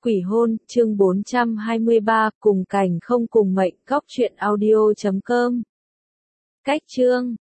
Quỷ hôn, chương 423, cùng cảnh không cùng mệnh, góc truyện audio.com. Cách chương